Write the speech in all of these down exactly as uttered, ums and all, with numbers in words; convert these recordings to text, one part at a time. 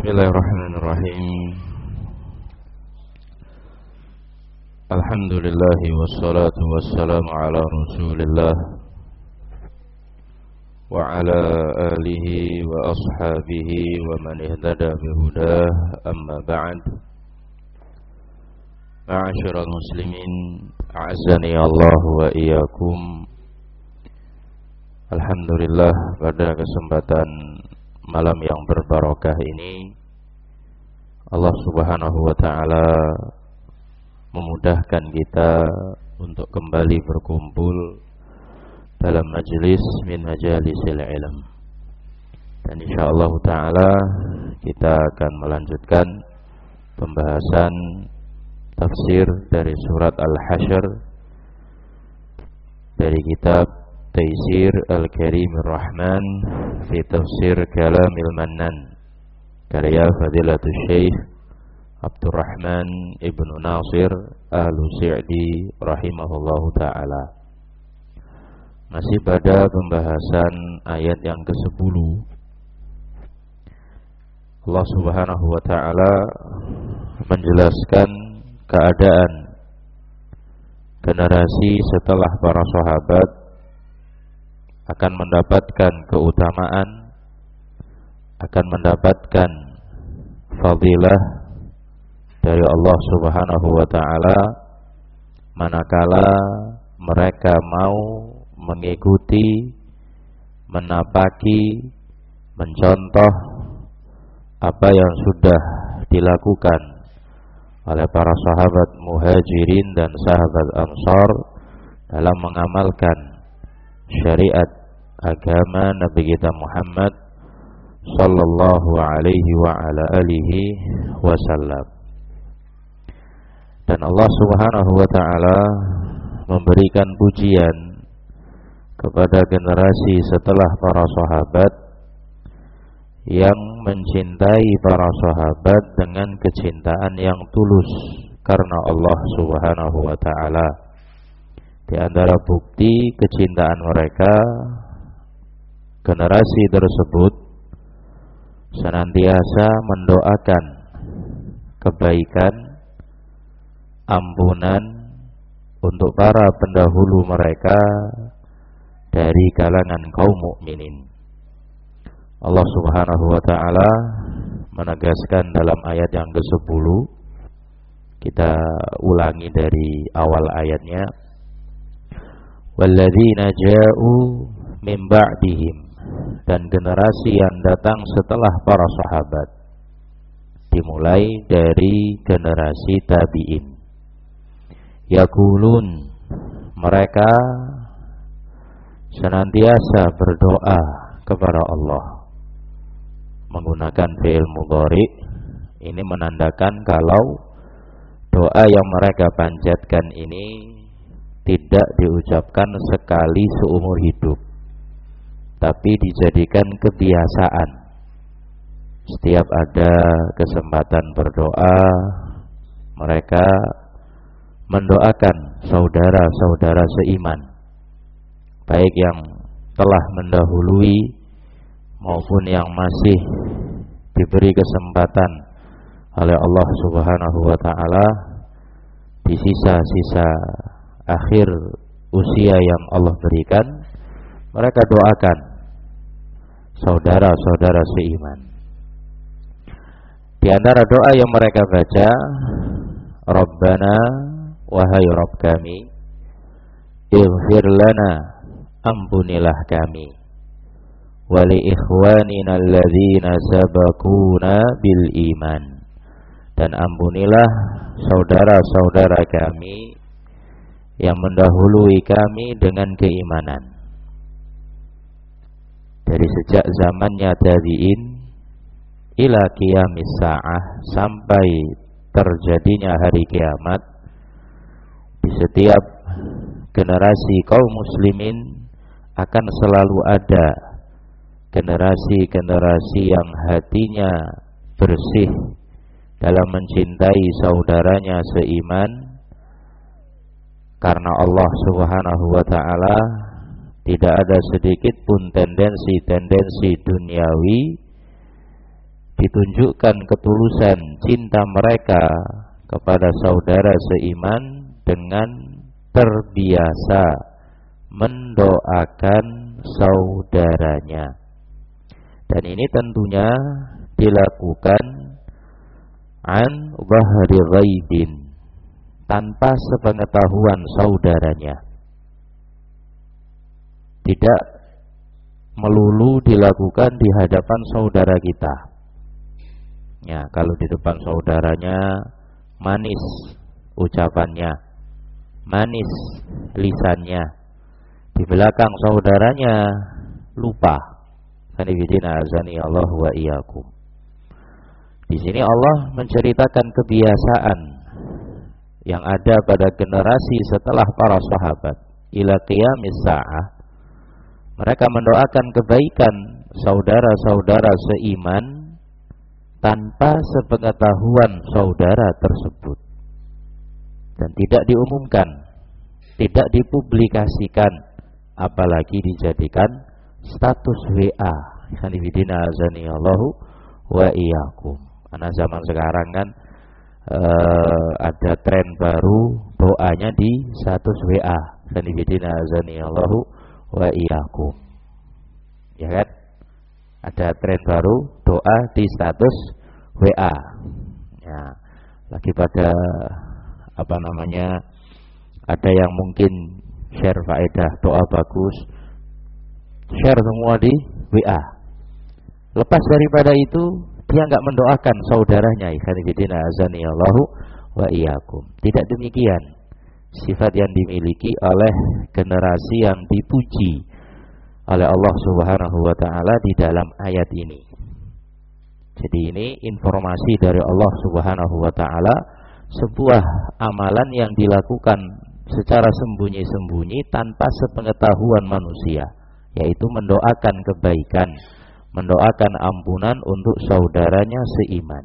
Bismillahirrahmanirrahim. Alhamdulillah wassalatu wassalamu ala Rasulillah wa ala alihi wa ashabihi wa man ihtada bihudah, amma ba'd. Ma'asyiral muslimin, a'azzani Allah wa iyyakum. Alhamdulillah, pada kesempatan malam yang berbarokah ini Allah Subhanahu wa ta'ala memudahkan kita untuk kembali berkumpul dalam majlis min majalisil ilm. Dan insyaallah ta'ala kita akan melanjutkan pembahasan tafsir dari surat Al-Hasyr dari kitab Taysir Al-Karimir Rahman fi Tafsir Kalamil Mannan karya Fadilatul Syekh Abdurrahman Ibnu Nasir Al-Sa'di rahimahullahu ta'ala. Masih pada pembahasan ayat yang kesepuluh. Allah Subhanahu wa ta'ala menjelaskan keadaan generasi setelah para sahabat akan mendapatkan keutamaan, akan mendapatkan fadilah dari Allah Subhanahu wa ta'ala manakala mereka mau mengikuti, menapaki, mencontoh apa yang sudah dilakukan oleh para sahabat muhajirin dan sahabat ansar dalam mengamalkan syariat agama Nabi kita Muhammad sallallahu alaihi wa ala alihi wasallam. Dan Allah Subhanahu wa ta'ala memberikan pujian kepada generasi setelah para sahabat yang mencintai para sahabat dengan kecintaan yang tulus karena Allah Subhanahu wa ta'ala. Di antara bukti kecintaan mereka, generasi tersebut senantiasa mendoakan kebaikan, ampunan untuk para pendahulu mereka dari kalangan kaum mukminin. Allah Subhanahu wa ta'ala menegaskan dalam ayat yang kesepuluh. Kita ulangi dari awal ayatnya. Walladzina ja'u min ba'dihim, dan generasi yang datang setelah para sahabat, dimulai dari generasi tabi'in. Yaqulun, mereka senantiasa berdoa kepada Allah menggunakan fi'il mudhari. Ini menandakan kalau doa yang mereka panjatkan ini tidak diucapkan sekali seumur hidup, tapi dijadikan kebiasaan. Setiap ada kesempatan berdoa, mereka mendoakan saudara-saudara seiman, baik yang telah mendahului maupun yang masih diberi kesempatan oleh Allah Subhanahu wa ta'ala di sisa-sisa akhir usia yang Allah berikan. Mereka doakan saudara-saudara seiman. Di antara doa yang mereka baca, Rabbana, wahai Rabb kami, ighfir lana, ampunilah kami, wali ikhwanina alladzina sabaquna bil iman, dan ampunilah saudara-saudara kami yang mendahului kami dengan keimanan. Dari sejak zamannya tabi'in ila qiyamis sa'ah, sampai terjadinya hari kiamat, di setiap generasi kaum muslimin akan selalu ada generasi-generasi yang hatinya bersih dalam mencintai saudaranya seiman, karena Allah Subhanahu wa ta'ala tidak ada sedikit pun tendensi-tendensi duniawi ditunjukkan ketulusan cinta mereka kepada saudara seiman dengan terbiasa mendoakan saudaranya. Dan ini tentunya dilakukan an dhahri ghaibin, tanpa sepengetahuan saudaranya. Tidak melulu dilakukan di hadapan saudara kita. Ya, kalau di depan saudaranya manis ucapannya, manis lisannya, di belakang saudaranya lupa. Kanibidina azani Allah wa iyyakum. Di sini Allah menceritakan kebiasaan yang ada pada generasi setelah para sahabat ila qiyamis sa'ah. Mereka mendoakan kebaikan saudara-saudara seiman tanpa sepengetahuan saudara tersebut, dan tidak diumumkan, tidak dipublikasikan, apalagi dijadikan status W A. Hanifidina azani Allahu wa iyyakum. Karena zaman sekarang kan uh, ada tren baru doanya di status W A. Hanifidina azani Allahu wa iyyakum. Ya kan? Ada tren baru doa di status W A. Ya, lagi pada apa namanya? Ada yang mungkin share faedah doa bagus, share semua di W A. Lepas daripada itu dia enggak mendoakan saudaranya. Ikhwanifidina azani Allahu wa iyyakum. Tidak demikian sifat yang dimiliki oleh generasi yang dipuji oleh Allah Subhanahu wa taala di dalam ayat ini. Jadi ini informasi dari Allah Subhanahu wa taala, sebuah amalan yang dilakukan secara sembunyi-sembunyi tanpa sepengetahuan manusia, yaitu mendoakan kebaikan, mendoakan ampunan untuk saudaranya seiman.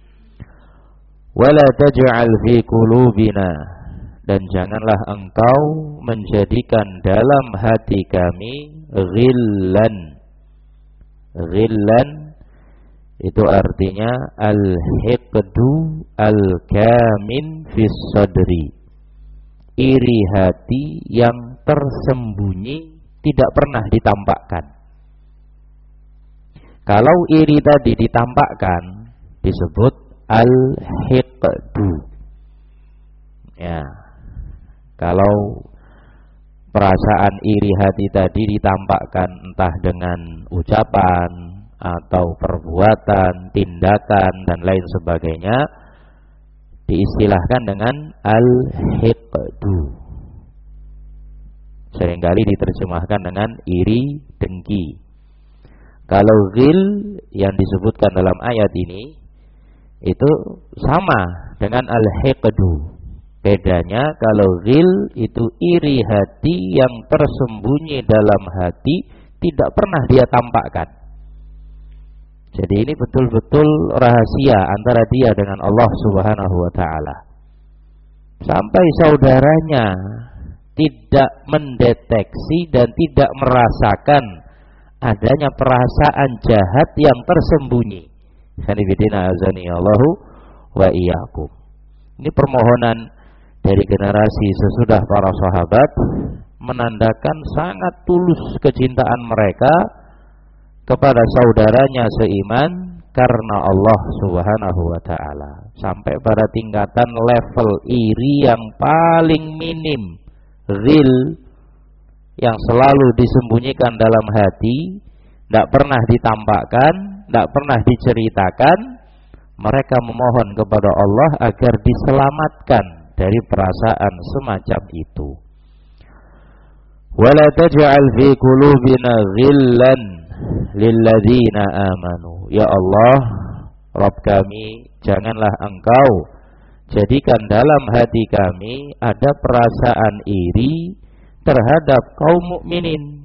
Wala taj'al fi qulubina, dan janganlah engkau menjadikan dalam hati kami ghillan. Ghillan itu artinya al-hiqdu al-kamin fis sadri, iri hati yang tersembunyi, tidak pernah ditampakkan. Kalau iri tadi ditampakkan disebut al-hiqdu. Ya. Kalau perasaan iri hati tadi ditampakkan entah dengan ucapan atau perbuatan, tindakan dan lain sebagainya, diistilahkan dengan al-hiqdu. Seringkali diterjemahkan dengan iri dengki. Kalau ghil yang disebutkan dalam ayat ini itu sama dengan al-hiqdu. Bedanya kalau ghil itu iri hati yang tersembunyi dalam hati, tidak pernah dia tampakkan. Jadi ini betul-betul rahasia antara dia dengan Allah Subhanahu wa taala. Sampai saudaranya tidak mendeteksi dan tidak merasakan adanya perasaan jahat yang tersembunyi. Hanifidina azani Allahu wa iyyakum. Ini permohonan dari generasi sesudah para sahabat, menandakan sangat tulus kecintaan mereka kepada saudaranya seiman karena Allah Subhanahu wa taala, sampai pada tingkatan level iri yang paling minim, ghil, yang selalu disembunyikan dalam hati, tidak pernah ditampakkan, tidak pernah diceritakan. Mereka memohon kepada Allah agar diselamatkan dari perasaan semacam itu. Wala taj'al fi qulubina ghillan lilladzina amanu. Ya Allah, Rabb kami, janganlah Engkau jadikan dalam hati kami ada perasaan iri terhadap kaum mukminin.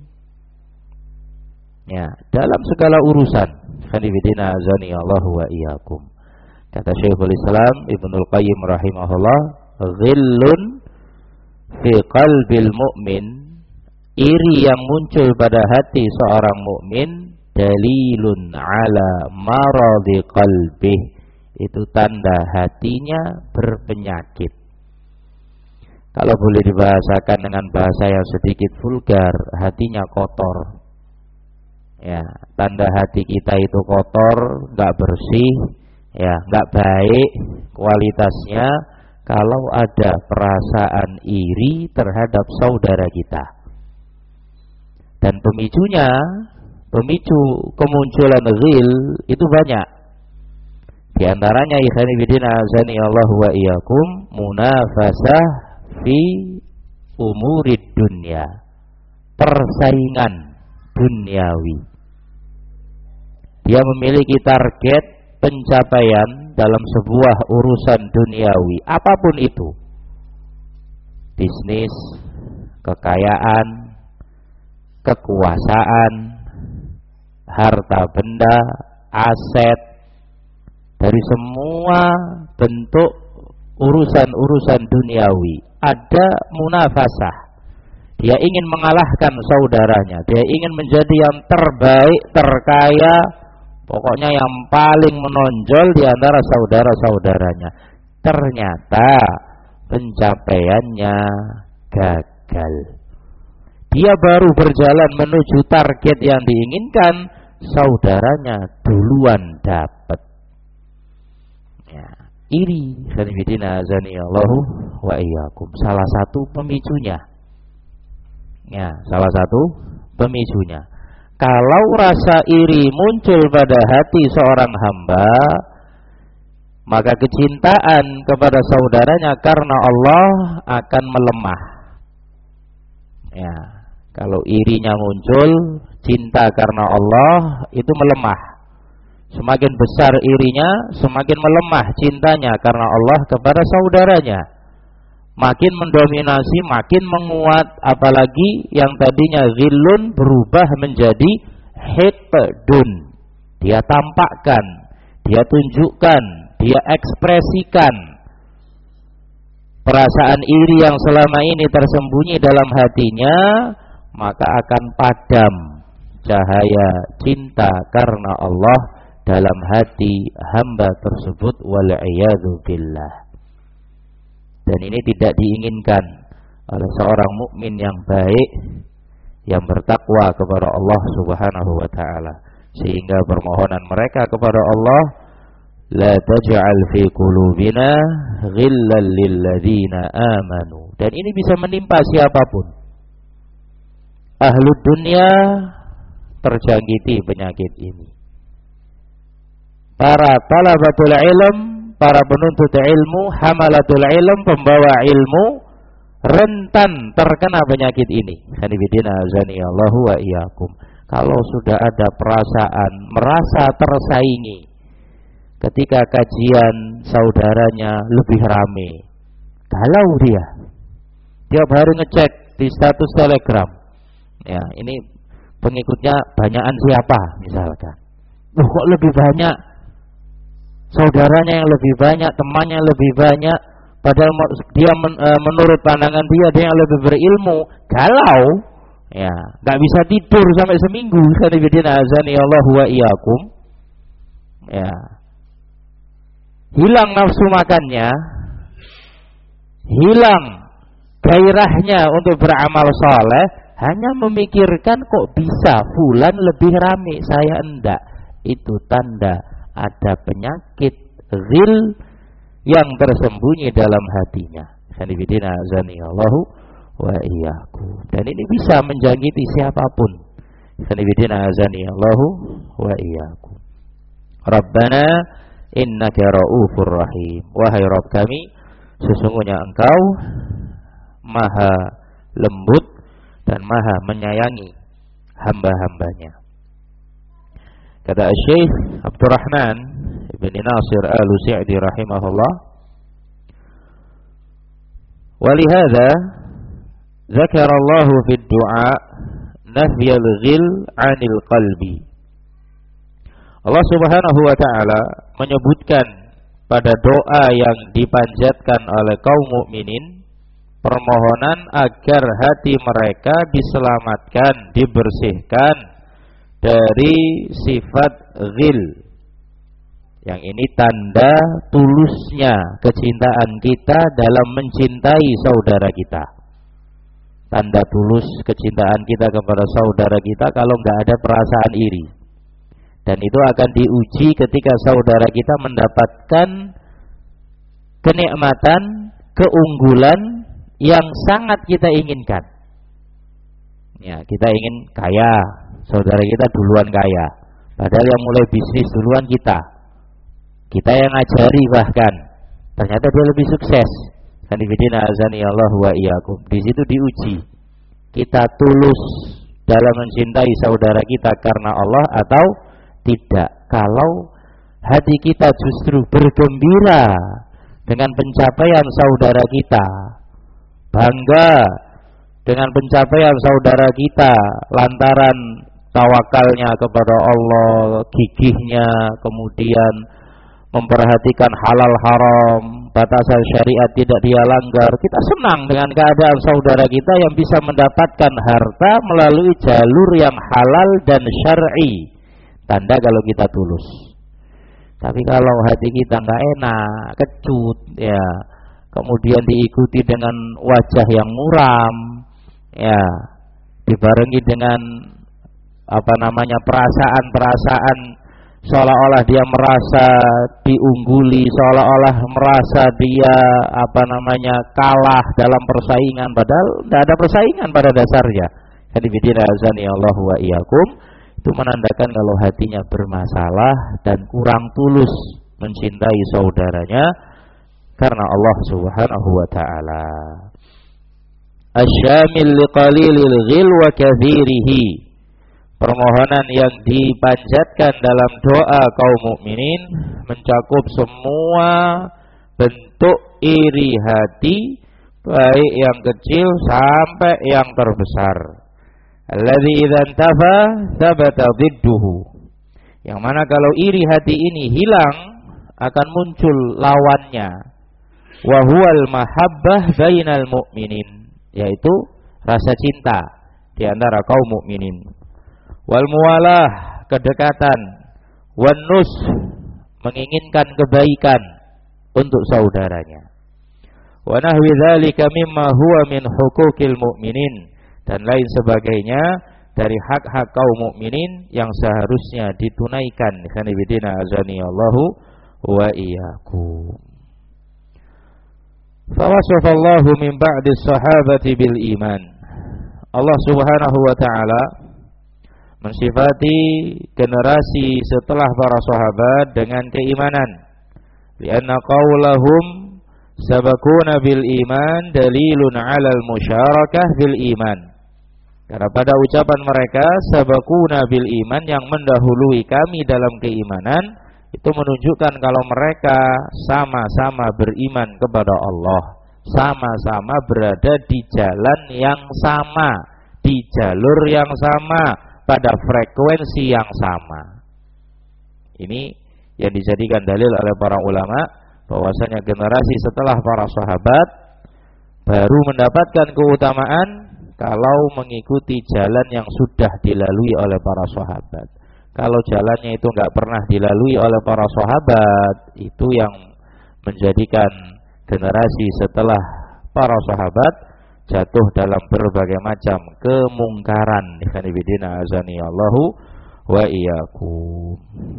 Ya, dalam segala urusan. Khanifidina azani Allah wa iyyakum. Kata Syekhul Islam Ibnul Qayyim rahimahullah, ghillun fi qalbil mu'min, iri yang muncul pada hati seorang mukmin, dalilun ala maradi qalbih, itu tanda hatinya berpenyakit. Kalau boleh dibahasakan dengan bahasa yang sedikit vulgar, hatinya kotor. Ya, tanda hati kita itu kotor, enggak bersih, ya, enggak baik kualitasnya kalau ada perasaan iri terhadap saudara kita. Dan pemicunya, pemicu kemunculan ghil itu banyak. Di antaranya ikhwani fillah azani Allah wa iyyakum, munafasah fi umurid dunya, persaingan duniawi. Dia memiliki target pencapaian dalam sebuah urusan duniawi, apapun itu. Bisnis, kekayaan, kekuasaan, harta benda, aset, dari semua bentuk urusan-urusan duniawi ada munafasah. Dia ingin mengalahkan saudaranya, dia ingin menjadi yang terbaik, terkaya, pokoknya yang paling menonjol di antara saudara-saudaranya. Ternyata pencapaiannya gagal. Dia baru berjalan menuju target yang diinginkan, saudaranya duluan dapat. Ya, iri, khanifidina azanillahu wa iyyakum, salah satu pemicunya. Ya, salah satu pemicunya. Kalau rasa iri muncul pada hati seorang hamba, maka kecintaan kepada saudaranya karena Allah akan melemah. Ya, kalau irinya muncul, cinta karena Allah itu melemah. Semakin besar irinya, semakin melemah cintanya karena Allah kepada saudaranya. Makin mendominasi, makin menguat, apalagi yang tadinya ghillun berubah menjadi hiqdun. Dia tampakkan, dia tunjukkan, dia ekspresikan perasaan iri yang selama ini tersembunyi dalam hatinya, maka akan padam cahaya cinta karena Allah dalam hati hamba tersebut, wal'iyadzu billah. Dan ini tidak diinginkan oleh seorang mukmin yang baik, yang bertakwa kepada Allah Subhanahu wa taala. Sehingga permohonan mereka kepada Allah, la taj'al fi qulubina ghillan lil ladzina amanu. Dan ini bisa menimpa siapapun. Ahlud dunia terjangkiti penyakit ini. Para talabatul ilm, para penuntut ilmu, hamalatul ilm, pembawa ilmu, rentan terkena penyakit ini. Khanifidina azani Allahu wa iyyakum. Kalau sudah ada perasaan merasa tersaingi ketika kajian saudaranya lebih rame, galau dia. Tiap hari ngecek di status Telegram. Ya, ini pengikutnya banyakan siapa misalkan. Loh, kok lebih banyak? Saudaranya yang lebih banyak, temannya yang lebih banyak, padahal dia men, e, menurut pandangan dia dia yang lebih berilmu, galau, ya, nggak bisa tidur sampai seminggu. Khanifidina azani Allah wa iyyakum. Ya, hilang nafsu makannya, hilang gairahnya untuk beramal saleh, hanya memikirkan kok bisa fulan lebih rame, saya enggak. Itu tanda ada penyakit ghil yang tersembunyi dalam hatinya. Khanifidina azani Allahu wa iyyakum. Dan ini bisa menjangkiti siapapun. Khanifidina azani Allahu wa iyyakum. Rabbana innaka raufur rahim. Wahai Rabb kami, sesungguhnya Engkau maha lembut dan maha menyayangi hamba-hambanya. Kata Syekh Abdurrahman Ibn Nasir Al-Sa'di rahimahullah, walihada zakara Allah fi du'a nafyal ghil 'anil qalbi. Allah Subhanahu wa taala menyebutkan pada doa yang dipanjatkan oleh kaum mukminin, permohonan agar hati mereka diselamatkan, dibersihkan dari sifat ghil. Yang ini tanda tulusnya kecintaan kita dalam mencintai saudara kita. Tanda tulus kecintaan kita kepada saudara kita kalau nggak ada perasaan iri. Dan itu akan diuji ketika saudara kita mendapatkan kenikmatan, keunggulan yang sangat kita inginkan. Ya, kita ingin kaya, saudara kita duluan kaya. Padahal yang mulai bisnis duluan kita. Kita yang ngajari bahkan. Ternyata dia lebih sukses. Kanifidina azani Allah wa iyyakum. Di situ diuji. Kita tulus dalam mencintai saudara kita karena Allah atau tidak. Kalau hati kita justru bergembira dengan pencapaian saudara kita, bangga dengan pencapaian saudara kita lantaran tawakalnya kepada Allah, gigihnya, kemudian memperhatikan halal haram, batasan syariat tidak dia langgar. Kita senang dengan keadaan saudara kita yang bisa mendapatkan harta melalui jalur yang halal dan syar'i. Tanda kalau kita tulus. Tapi kalau hati kita nggak enak, kecut, ya, kemudian diikuti dengan wajah yang muram, ya, dibarengi dengan apa namanya perasaan-perasaan seolah-olah dia merasa diungguli, seolah-olah merasa dia apa namanya kalah dalam persaingan, padahal tidak ada persaingan pada dasarnya. Hadibidina azani Allah wa iyyakum, itu menandakan kalau hatinya bermasalah dan kurang tulus mencintai saudaranya karena Allah Subhanahu wa taala. Asyamil liqalilil ghil wa katsirihi. Permohonan yang dipanjatkan dalam doa kaum mukminin mencakup semua bentuk iri hati, baik yang kecil sampai yang terbesar. Alladzi idzan tafa tsabata dhidduhu. Yang mana kalau iri hati ini hilang akan muncul lawannya. Wa huwal mahabbah bainal mu'minin, yaitu rasa cinta di antara kaum mukminin. Wal muwalah, kedekatan. Wan nus, menginginkan kebaikan untuk saudaranya. Wa nahwi dzalika mimma huwa min huquqil mu'minin, dan lain sebagainya dari hak-hak kaum mukminin yang seharusnya ditunaikan. Khanibidina azani Allahu wa iyyakum. Fa wasafallahu min ba'di sahabati bil iman. Allah Subhanahu wa taala mensifati generasi setelah para sahabat dengan keimanan. Lianna qaulahum sabaquna bil iman dalilun 'alal musyarakah bil iman. Karena pada ucapan mereka sabaquna bil iman, yang mendahului kami dalam keimanan, itu menunjukkan kalau mereka sama-sama beriman kepada Allah, sama-sama berada di jalan yang sama, di jalur yang sama, pada frekuensi yang sama. Ini yang dijadikan dalil oleh para ulama bahwasanya generasi setelah para sahabat baru mendapatkan keutamaan kalau mengikuti jalan yang sudah dilalui oleh para sahabat. Kalau jalannya itu nggak pernah dilalui oleh para sahabat, itu yang menjadikan generasi setelah para sahabat jatuh dalam berbagai macam kemungkaran. Ikhwanifidina azani Allahu wa iyyakum.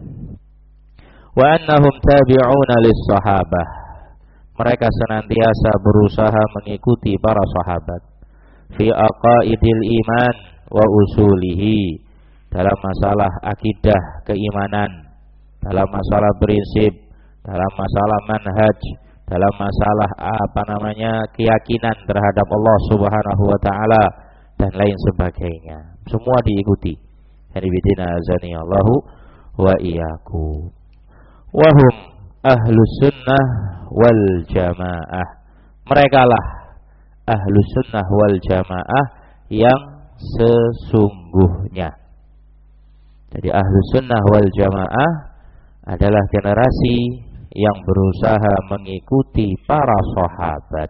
Wa annahum tabi'una lis-sahabah. Mereka senantiasa berusaha mengikuti para sahabat fi aqaidil iman wa usulihi, dalam masalah akidah keimanan, dalam masalah prinsip, dalam masalah manhaj, dalam masalah apa namanya keyakinan terhadap Allah Subhanahu wa taala dan lain sebagainya. Semua diikuti. Hadibidina azani Allahu wa iyyakum. Wa hum ahlus sunnah wal jamaah. Merekalah ahlus sunnah wal jamaah yang sesungguhnya. Jadi ahlus sunnah wal jamaah adalah generasi yang berusaha mengikuti para sahabat.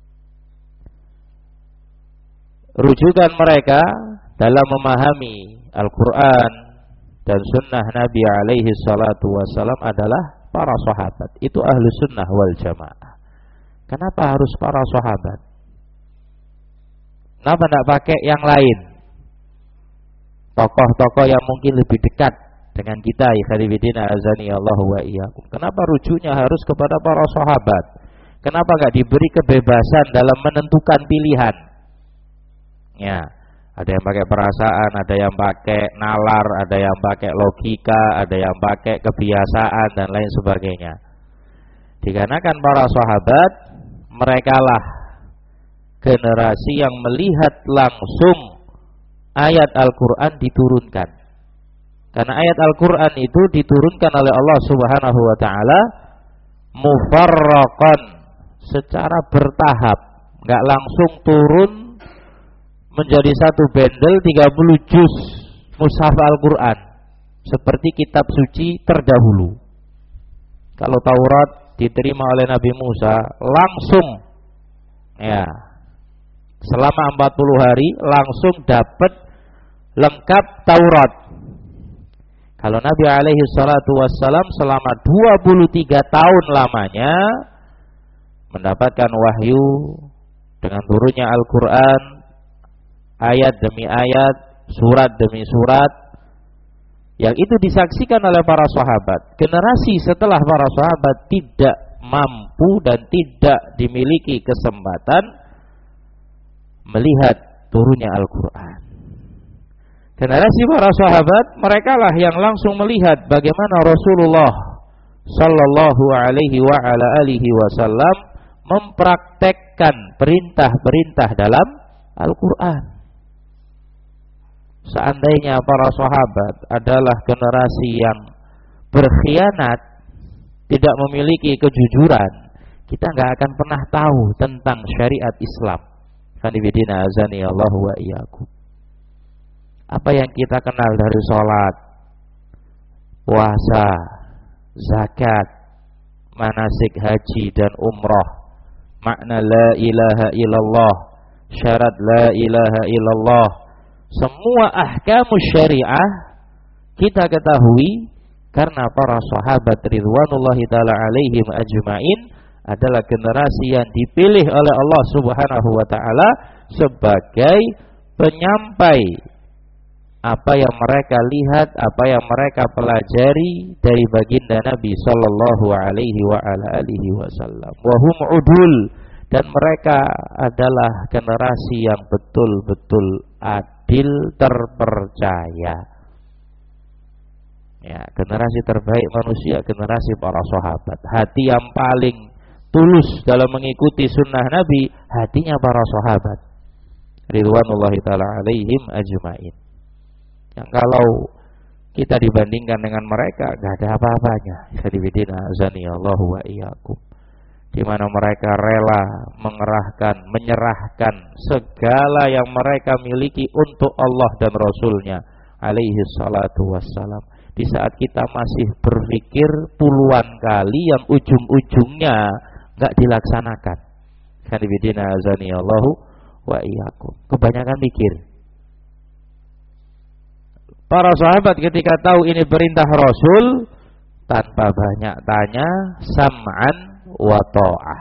Rujukan mereka dalam memahami Al-Quran dan sunnah Nabi alaihi salatu wassalam adalah para sahabat. Itu ahlu sunnah wal jamaah. Kenapa harus para sahabat? Kenapa tidak pakai yang lain? Tokoh-tokoh yang mungkin lebih dekat dengan kita, ikhwanifidina azani Allah wa iyyakum. Kenapa rujuknya harus kepada para sahabat? Kenapa enggak diberi kebebasan dalam menentukan pilihan? Ya, ada yang pakai perasaan, ada yang pakai nalar, ada yang pakai logika, ada yang pakai kebiasaan dan lain sebagainya. Dikarenakan para sahabat merekalah generasi yang melihat langsung ayat Al-Quran diturunkan. Karena ayat Al-Quran itu diturunkan oleh Allah Subhanahu wa ta'ala mufarraqan, secara bertahap, enggak langsung turun menjadi satu bendel tiga puluh juz mushaf Al-Quran seperti kitab suci terdahulu. Kalau Taurat diterima oleh Nabi Musa langsung, ya, selama empat puluh hari langsung dapat lengkap Taurat. Kalau Nabi alaihi salatu wassalam selama dua puluh tiga tahun lamanya mendapatkan wahyu dengan turunnya Al-Quran, ayat demi ayat, surat demi surat, yang itu disaksikan oleh para sahabat. Generasi setelah para sahabat tidak mampu dan tidak dimiliki kesempatan melihat turunnya Al-Quran. Generasi para sahabat, merekalah yang langsung melihat bagaimana Rasulullah sallallahu alaihi wa ala alihi wasallam mempraktekkan perintah-perintah dalam Al-Quran. Seandainya para sahabat adalah generasi yang berkhianat, tidak memiliki kejujuran, kita nggak akan pernah tahu tentang syariat Islam. Qanibidina azani Allah wa iyyakum. Apa yang kita kenal dari sholat, puasa, zakat, manasik haji dan umrah, makna la ilaha illallah, syarat la ilaha illallah, semua ahkamus syariah kita ketahui karena para sahabat ridwanullahi ta'ala alaihim ajma'in adalah generasi yang dipilih oleh Allah Subhanahu wa ta'ala sebagai penyampai apa yang mereka lihat, apa yang mereka pelajari dari baginda Nabi sallallahu alaihi wa ala alihi wasallam. Wa hum udul, dan mereka adalah generasi yang betul-betul adil, terpercaya. Ya, generasi terbaik manusia, generasi para sahabat. Hati yang paling tulus dalam mengikuti sunnah Nabi, hatinya para sahabat ridwanullahi ta'ala alaihim ajma'in. Yang kalau kita dibandingkan dengan mereka gak ada apa-apanya. Khadibidina azani Allahu wa iyyakum. Di mana mereka rela mengerahkan, menyerahkan segala yang mereka miliki untuk Allah dan Rasulnya alaihi salatu wassalam. Di saat kita masih berpikir puluhan kali yang ujung-ujungnya gak dilaksanakan. Khadibidina azani Allahu wa iyyakum. Kebanyakan mikir. Para sahabat ketika tahu ini perintah Rasul, tanpa banyak tanya, sam'an wa ta'ah.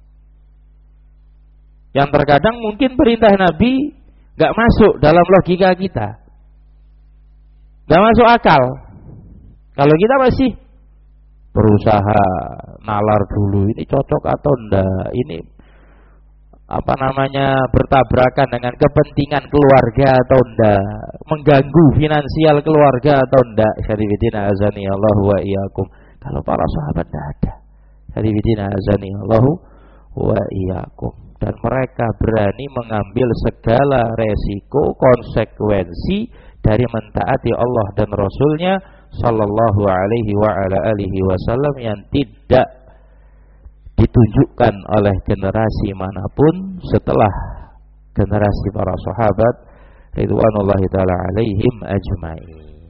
Yang terkadang mungkin perintah Nabi gak masuk dalam logika kita, gak masuk akal. Kalau kita masih berusaha nalar dulu, ini cocok atau enggak, ini apa namanya bertabrakan dengan kepentingan keluarga atau enggak, mengganggu finansial keluarga atau enggak. Syarifidina azani Allah wa iyyakum. Kalau para sahabat tidak ada. Syarifidina azani Allah wa iyyakum. Dan mereka berani mengambil segala resiko, konsekuensi dari mentaati Allah dan Rasulnya sallallahu alaihi wa ala alihi wasallam yang tidak ditunjukkan oleh generasi manapun setelah generasi para sahabat ridwanullahi ta'ala alaihim ajma'in.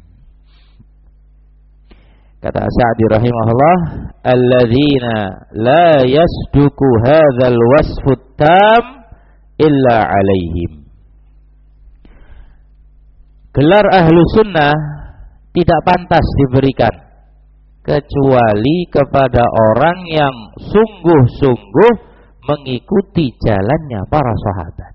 Kata Sa'di rahimahullah, alladzina la yasduku hadzal wasfut tam illa alaihim. gelar ahlu sunnah tidak pantas diberikan kecuali kepada orang yang sungguh-sungguh mengikuti jalannya para sahabat.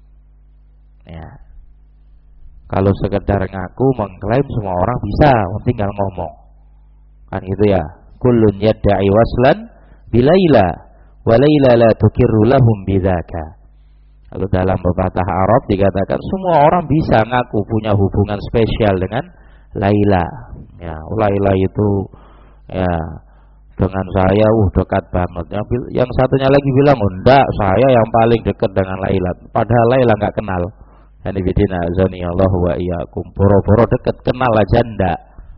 Ya. Kalau sekedar ngaku mengklaim semua orang bisa, tinggal ngomong. Kan gitu ya. Kullun yadda'i waslan bilaila wa laila la tukirru lahum bidzaka. Kalau dalam pepatah Arab dikatakan semua orang bisa ngaku punya hubungan spesial dengan Laila. Ya, Laila itu ya dengan saya uh dekat banget. Yang, yang satunya lagi bilang, oh, enggak, saya yang paling dekat dengan Laila. Padahal Laila enggak kenal. Hanifidina azani Allah wa iyyakum. Boro-boro dekat, kenal aja enggak.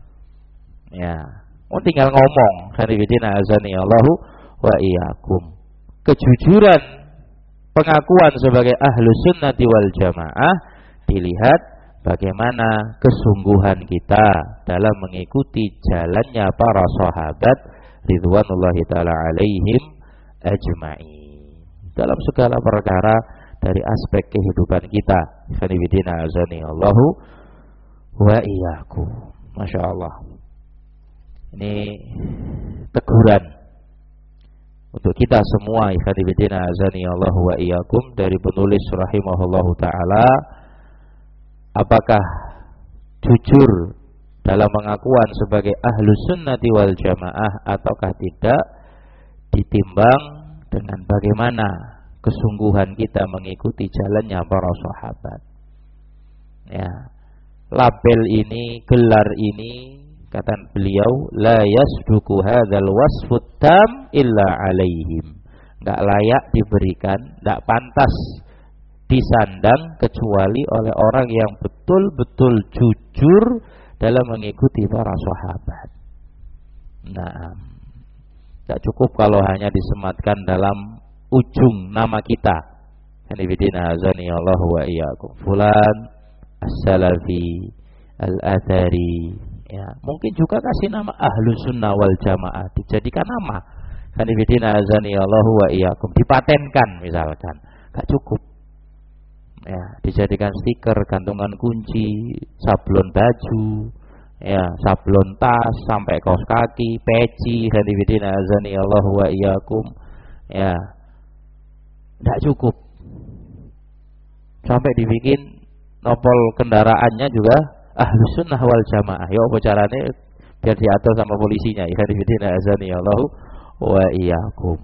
Ya, mau tinggal ngomong. Hanifidina azani Allah wa iyyakum. Kejujuran pengakuan sebagai ahlu sunnati wal jamaah dilihat bagaimana kesungguhan kita dalam mengikuti jalannya para sahabat ridwanullahi ta'ala alaihim ajma'in dalam segala perkara dari aspek kehidupan kita. Khanifidina azani Allahu wa iyyakum. Masya Allah, ini teguran untuk kita semua, ikhwanifidina azani Allah wa iyyakum, dari penulis rahimahullahu ta'ala. Apakah jujur dalam pengakuan sebagai ahlu sunnati wal jamaah ataukah tidak, ditimbang dengan bagaimana kesungguhan kita mengikuti jalannya para sahabat. Ya, label ini, gelar ini, kata beliau, la yasduku hadzal wasfut tam illa alaihim. Enggak layak diberikan, enggak pantas disandang kecuali oleh orang yang betul-betul jujur dalam mengikuti para sahabat. Nah, enggak cukup kalau hanya disematkan dalam ujung nama kita. Hanifidina azani Allah wa iyyakum. Fulan as-salafi al-athari. Ya, mungkin juga kasih nama ahlu sunnah wal jamaah, dijadikan nama. Hanifidina azani Allah wa iyyakum, dipatenkan misalkan, gak cukup. Ya, dijadikan stiker, gantungan kunci, sablon baju, ya, sablon tas, sampai kaos kaki, peci. Hanifidina azani Allah wa iyyakum. Ya, gak cukup. Sampai dibikin nopol kendaraannya juga ahlu sunnah wal jamaah. Ya, apa caranya biar diatur sama polisinya. Ikhwanifidina azani Allah wa iyyakum.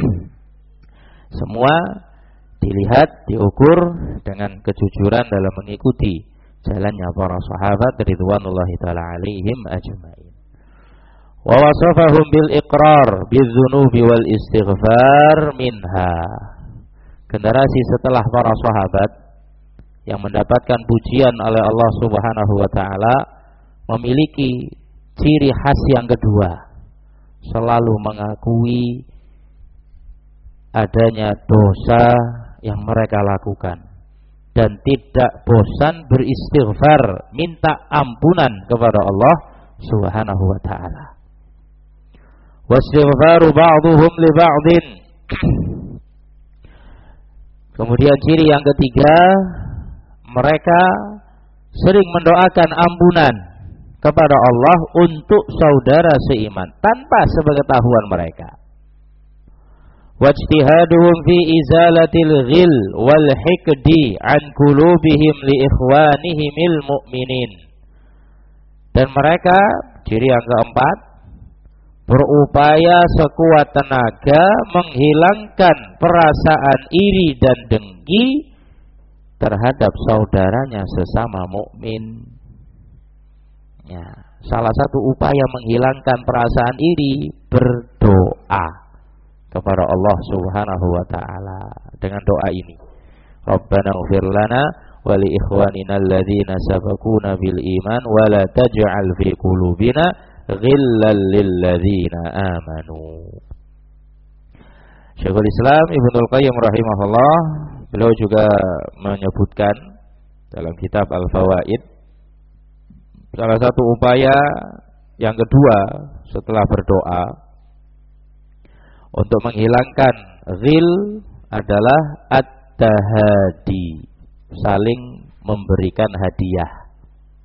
Semua dilihat, diukur dengan kejujuran dalam mengikuti jalannya para sahabat ridwanullahi ta'ala alaihim ajma'in. Wa wasafahum bil iqrar bizunubi wal istighfar minha. Generasi setelah para sahabat yang mendapatkan pujian oleh Allah Subhanahu wa ta'ala memiliki ciri khas yang kedua, selalu mengakui adanya dosa yang mereka lakukan dan tidak bosan beristighfar, minta ampunan kepada Allah Subhanahu wa ta'ala. Wastighfaru ba'duhum li ba'din. Kemudian ciri yang ketiga, mereka sering mendoakan ampunan kepada Allah untuk saudara seiman tanpa sepengetahuan mereka. Wajtihaduhum fi izalatil ghil wal hikdi an qulubihim li ikhwanihimil mu'minin. Dan mereka, ciri yang keempat, berupaya sekuat tenaga menghilangkan perasaan iri dan dengki terhadap saudaranya sesama mukmin. Ya, salah satu upaya menghilangkan perasaan iri berdoa kepada Allah Subhanahu wa ta'ala dengan doa ini. Rabbana ighfir lana wa li ikhwanina alladhina sabaquna bil iman wa la taj'al fi qulubina ghillan lil ladzina amanu. Syekhul Islam Ibnul Qayyim rahimahullah, beliau juga menyebutkan dalam kitab Al-Fawaid, salah satu upaya yang kedua setelah berdoa untuk menghilangkan ghil adalah at-tahadi, saling memberikan hadiah.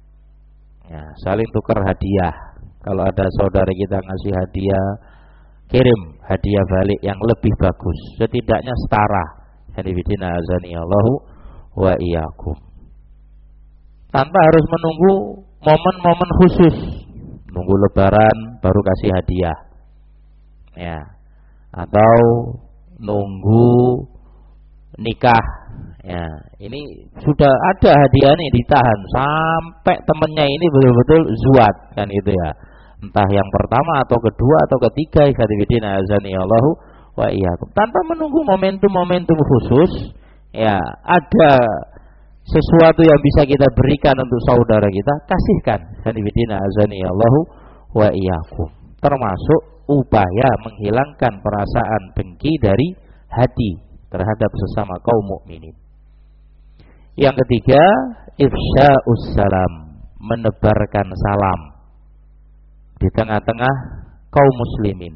Ya, saling tukar hadiah. Kalau ada saudara kita ngasih hadiah, kirim hadiah balik yang lebih bagus, setidaknya setara. Hadibidina azani Allahu wa iyyakum. Tanpa harus menunggu momen-momen khusus, nunggu lebaran baru kasih hadiah, ya, atau nunggu nikah, ya. Ini sudah ada hadiah nih ditahan sampai temennya ini betul-betul zuat, kan gitu ya. Entah yang pertama atau kedua atau ketiga, hadibidina azani Allahu wa iyyakum. Tanpa menunggu momentum-momentum khusus, ya, ada sesuatu yang bisa kita berikan untuk saudara kita, kasihkan. Hadibidina azani Allahu wa iyyakum. Termasuk upaya menghilangkan perasaan dengki dari hati terhadap sesama kaum mukminin. Yang ketiga, ifsya'us salam, menebarkan salam di tengah-tengah kaum muslimin.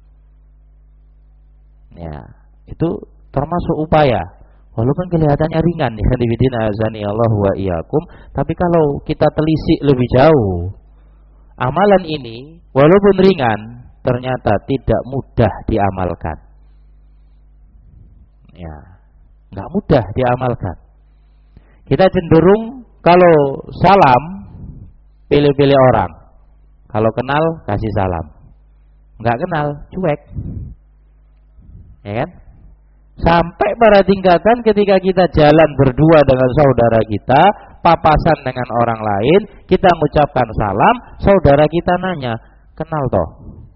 Ya, itu termasuk upaya. Walaupun kelihatannya ringan, hadibidina azani Allah wa iyyakum, tapi kalau kita telisik lebih jauh, amalan ini walaupun ringan, ternyata tidak mudah diamalkan. Ya, nggak mudah diamalkan. Kita cenderung kalau salam pilih-pilih orang. Kalau kenal kasih salam, nggak kenal cuek, ya kan? Sampai pada tingkatan ketika kita jalan berdua dengan saudara kita, papasan dengan orang lain, kita mengucapkan salam, saudara kita nanya, kenal toh?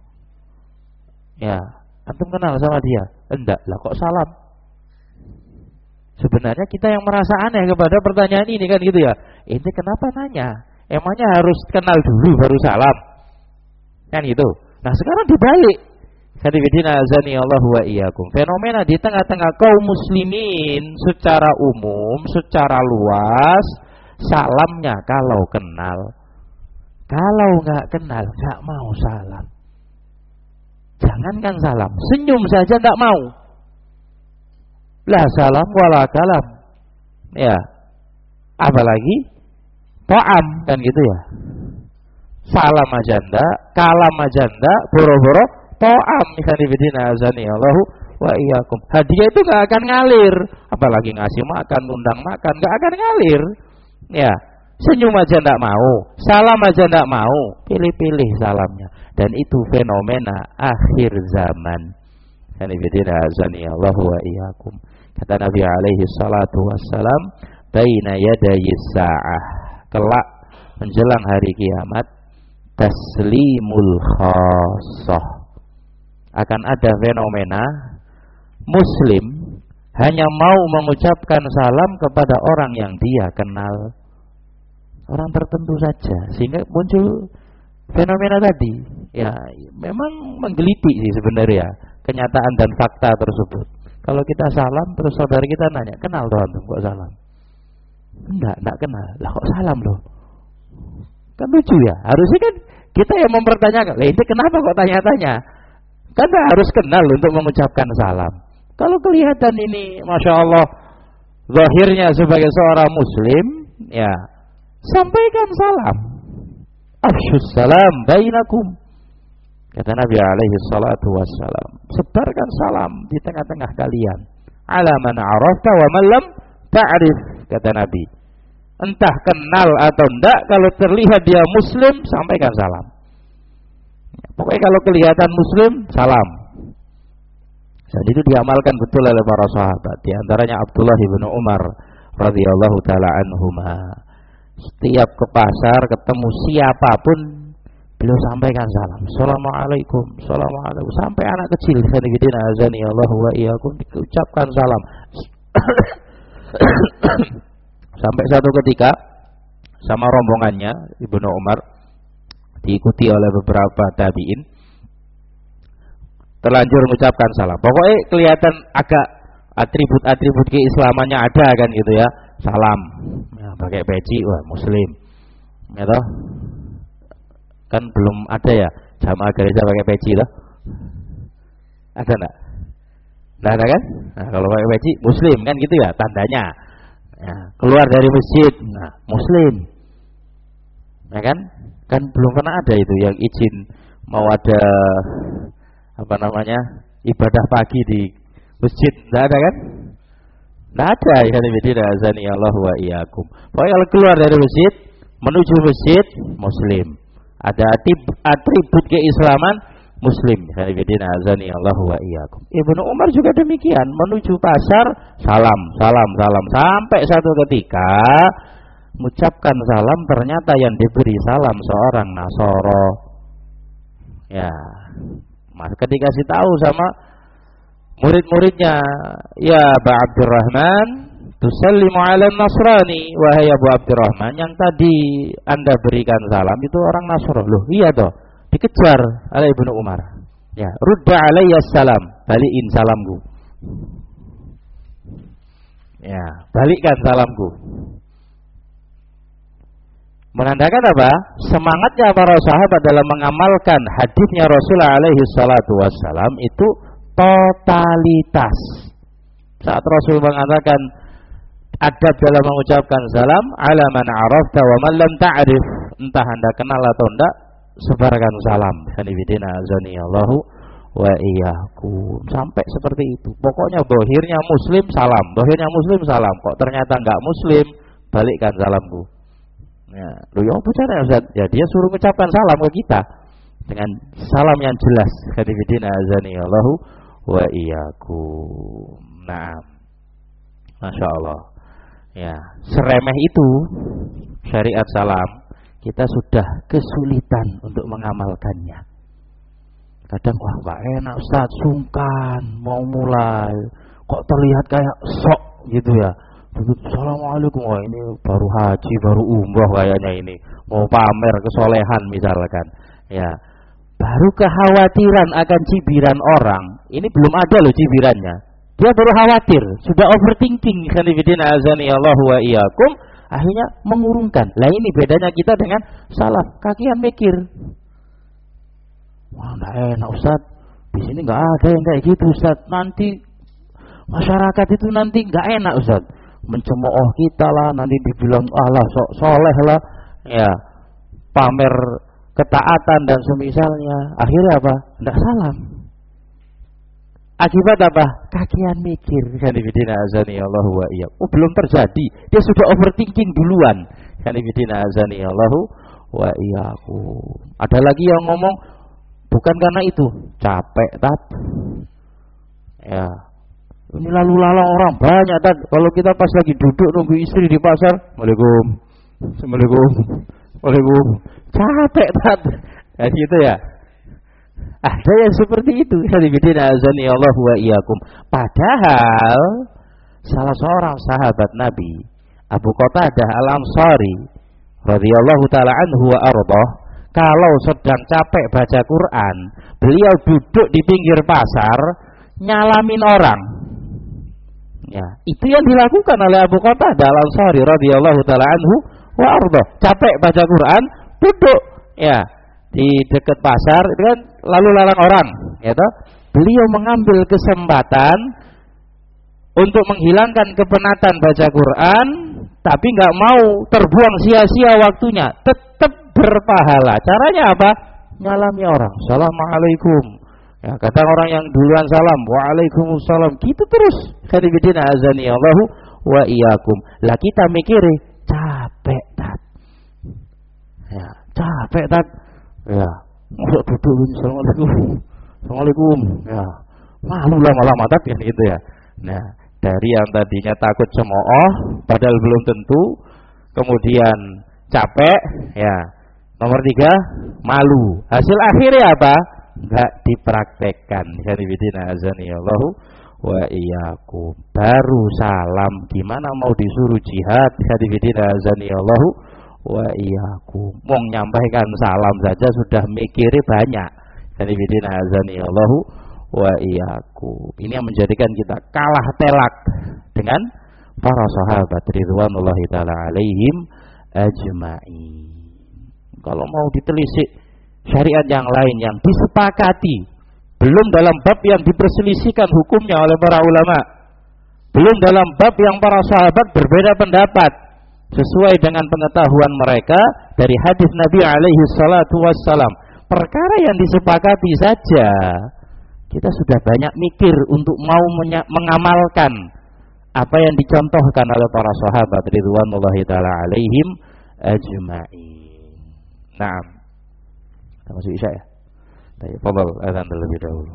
Ya, antum kenal sama dia? Enggak, lah kok salam? Sebenarnya kita yang merasa aneh kepada pertanyaan ini, kan gitu ya. Ini kenapa nanya? Emangnya harus kenal dulu baru salam? Kan gitu. Nah sekarang dibalik. Hadibidina azani Allah wa iyyakum. Fenomena di tengah-tengah kaum muslimin secara umum, secara luas, salamnya kalau kenal. Kalau nggak kenal, nggak mau salam. Jangankan salam, senyum saja nggak mau. La salam wala kalam. Ya. Apalagi ta'am, kan gitu ya. Salam aja ndak, kalam aja ndak, boro-boro ta'am. Hadibidina azani Allahu wa iyyakum. Hadiah itu nggak akan ngalir, apalagi ngasih makan, undang makan, nggak akan ngalir. Ya. Senyum aja ndak mau, salam aja ndak mau, pilih-pilih salamnya. Dan itu fenomena akhir zaman. Hadibidina azani Allahu wa iyyakum. Kata Nabi alaihi salatu wassalam, baina yadayis sa'ah, kelak menjelang hari kiamat, taslimul khassah, akan ada fenomena muslim hanya mau mengucapkan salam kepada orang yang dia kenal, orang tertentu saja, sehingga muncul fenomena tadi. Ya, memang menggelitik sih sebenarnya kenyataan dan fakta tersebut. Kalau kita salam terus saudara kita nanya, kenal tuh antum kok salam? Enggak, enggak kenal. Lah kok salam loh? Kan lucu ya. Harusnya kan kita yang mempertanyakan, lah ini kenapa kok tanya-tanya? Karena harus kenal untuk mengucapkan salam. Kalau kelihatan ini, masya Allah, zahirnya sebagai seorang muslim, ya sampaikan salam. Afsyus salam bainakum. Kata Nabi alaihi salatu wassalam, sebarkan salam di tengah-tengah kalian. Ala man arafta wa man lam ta'rif, kata Nabi. Entah kenal atau enggak, kalau terlihat dia muslim, sampaikan salam. Pokoknya kalau kelihatan muslim, salam. Dan itu diamalkan betul oleh para sahabat. Di antaranya Abdullah bin Umar radhiyallahu taala anhuma. Setiap ke pasar ketemu siapapun, beliau sampaikan salam. Assalamualaikum, assalamualaikum. Sampai anak kecil, hadibidina azani Allah wa iyyakum, diucapkan salam. Sampai satu ketika sama rombongannya Ibnu Umar, diikuti oleh beberapa tabi'in, terlanjur mengucapkan salam. Pokoknya kelihatan agak atribut-atribut keislamannya ada, kan gitu ya. Salam, ya, pakai peci, wah muslim. Ya toh? Kan belum ada ya jamaah gereja pakai peci lah. Ada enggak? Enggak ada kan? Nah, kalau pakai peci muslim, kan gitu ya tandanya. Ya, keluar dari masjid, nah muslim. Ya kan? Kan belum pernah ada itu yang izin mau ada apa namanya ibadah pagi di masjid, tidak ada kan? Tidak ada ya kan? Azani Allah wa iyyakum. Pokoknya kalau keluar dari masjid menuju masjid muslim, ada atribut keislaman muslim. Azani Allah wa iyyakum. Ibnu Umar juga demikian, menuju pasar salam, salam, salam sampai satu ketika mengucapkan salam ternyata yang diberi salam seorang Nasoro. Ya, mas ketika kasih tahu sama murid-muridnya, ya Abu Abdurrahman, tusallimu ala Nasrani, wahai Abu Abdurrahman, yang tadi Anda berikan salam itu orang Nasrani. Loh, iya toh. Dikejar oleh Ibnu Umar. Ya, rudda alayya salam, balikin salamku. Ya, balikkan salamku. Menandakan apa? Semangatnya para sahabat dalam mengamalkan hadisnya Rasulullah alaihi salatu wassalam itu totalitas. Saat Rasul mengatakan adab dalam mengucapkan salam, ala man arafta wa man lam ta'rif, entah Anda kenal atau enggak, sebarkan salam. Hanifidina azanillahu wa iyyakum. Sampai seperti itu. Pokoknya dohirnya muslim salam, dohirnya muslim salam. Kok ternyata enggak muslim, balikkan salamku. Ya, lu ya apa cara Ustaz? Ya dia suruh mengucapkan salam ke kita dengan salam yang jelas. Hanifidina azanillahu wa iyyakum. Nah, masya Allah. Ya, seremeh itu syariat salam, kita sudah kesulitan untuk mengamalkannya. Kadang wah gak enak Ustaz, sungkan mau mulai, kok terlihat kayak sok gitu ya. Assalamualaikum, wah ini baru haji, baru umroh kayaknya ini, mau pamer kesolehan misalkan. Ya, baru kekhawatiran akan cibiran orang, ini belum ada loh cibirannya. Dia baru khawatir, sudah overthinking. Khanifidina azani Allahu wa iyyakum, akhirnya mengurungkan. Lah ini bedanya kita dengan salaf. Kakian mikir. Wah, enggak enak Ustaz. Di sini enggak ada yang kayak gitu Ustaz. Nanti masyarakat itu nanti enggak enak Ustaz. Mencemooh kita lah, nanti dibilang Allah sok soleh lah. Ya, pamer ketaatan dan semisalnya. Akhirnya apa? Enggak salam. Akibat apa? Kakian mikir. Khanifidina azani Allahu wa iyyakum. Oh, belum terjadi. Dia sudah overthinking duluan. Khanifidina azani Allahu wa iyyakum. Ada lagi yang ngomong bukan karena itu, capek tat. Ya. Ini lalu lalang orang banyak tat. Kalau kita pas lagi duduk nunggu istri di pasar, Assalamualaikum. Assalamualaikum. Assalamualaikum. Capek tat. Ya gitu ya. Ada yang seperti itu. Allah wa iyyakum. Padahal salah seorang sahabat Nabi, Abu Qatadah Al-Ansari radhiyallahu taala anhu wa ardhah, kalau sedang capek baca Quran, beliau duduk di pinggir pasar nyalamin orang. Ya, itu yang dilakukan oleh Abu Qatadah Al-Ansari radhiyallahu taala anhu wa ardhah. Capek baca Quran, duduk ya di dekat pasar, itu kan lalu lalang orang, ya toh? Beliau mengambil kesempatan untuk menghilangkan kepenatan baca Quran, tapi nggak mau terbuang sia-sia waktunya, tetap berpahala. Caranya apa? Nyalami orang, Assalamualaikum. Ya, kata orang yang duluan salam, Waalaikumsalam, gitu terus. Khanifidina azani Allahu wa iyyakum. Lah kita mikirin capek tat. Ya, capek tat. Ya, masuk duduk, Assalamualaikum, Assalamualaikum. Ya, malu lama-lama tapi kan gitu ya. Nah, dari yang tadinya takut cemooh, padahal belum tentu, kemudian capek, ya. Nomor tiga, malu. Hasil akhirnya apa? Enggak dipraktekkan. Khanifidina azani Allahu wa iyyakum. Baru salam, gimana mau disuruh jihad? Khanifidina azani Allahu wa iyyakum. Mau nyampaikan salam saja sudah mikirnya banyak. Khanifidina azani Allahu wa iyyakum. Ini yang menjadikan kita kalah telak dengan para sahabat ridwanullahi taala alaihim ajma'in. Kalau mau ditelisik syariat yang lain yang disepakati, belum dalam bab yang diperselisihkan hukumnya oleh para ulama, belum dalam bab yang para sahabat berbeda pendapat, sesuai dengan pengetahuan mereka dari hadis Nabi alaihi salatu wassalam. Perkara yang disepakati saja kita sudah banyak mikir untuk mau mengamalkan apa yang dicontohkan oleh para sahabat ridwanullahi taala alaihim ajma'in. Naam. Kita masuk Isya ya? Baik, fadhal azan terlebih dahulu.